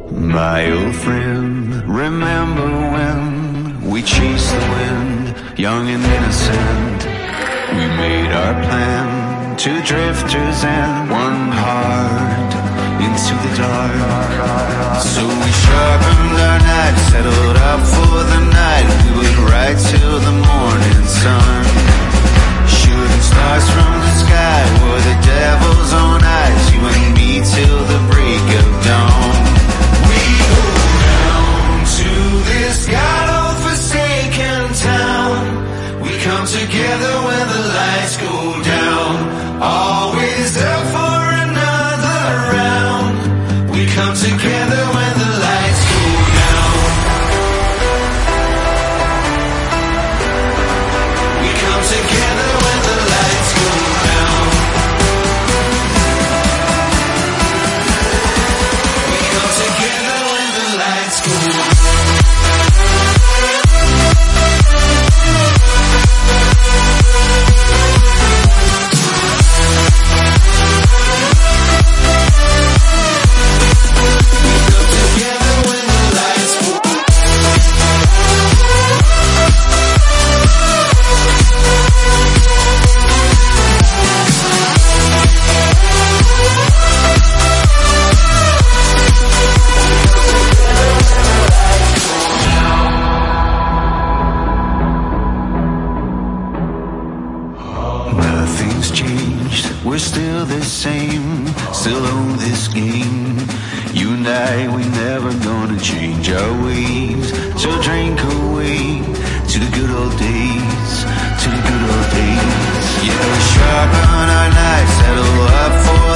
My old friend, remember when we chased the wind, young and innocent? We made our plan, two drifters and one heart into the dark. So we sharpened our knives, settled up for the night. We would ride till the morning sun. Shooting stars from the sky were the devil's own eyes. You and me till the break of dawn. We go down to this god-forsaken town. We come together when the lights go down. Always up for another round. We come together when the lights go down. We come together when the lights go down. We come together when the lights go down. Nothing's changed, we're still the same, still own this game. You and I, we never gonna change our ways. So drink away to the good old days, to the good old days. Yeah, we sharpen our knives, settle up for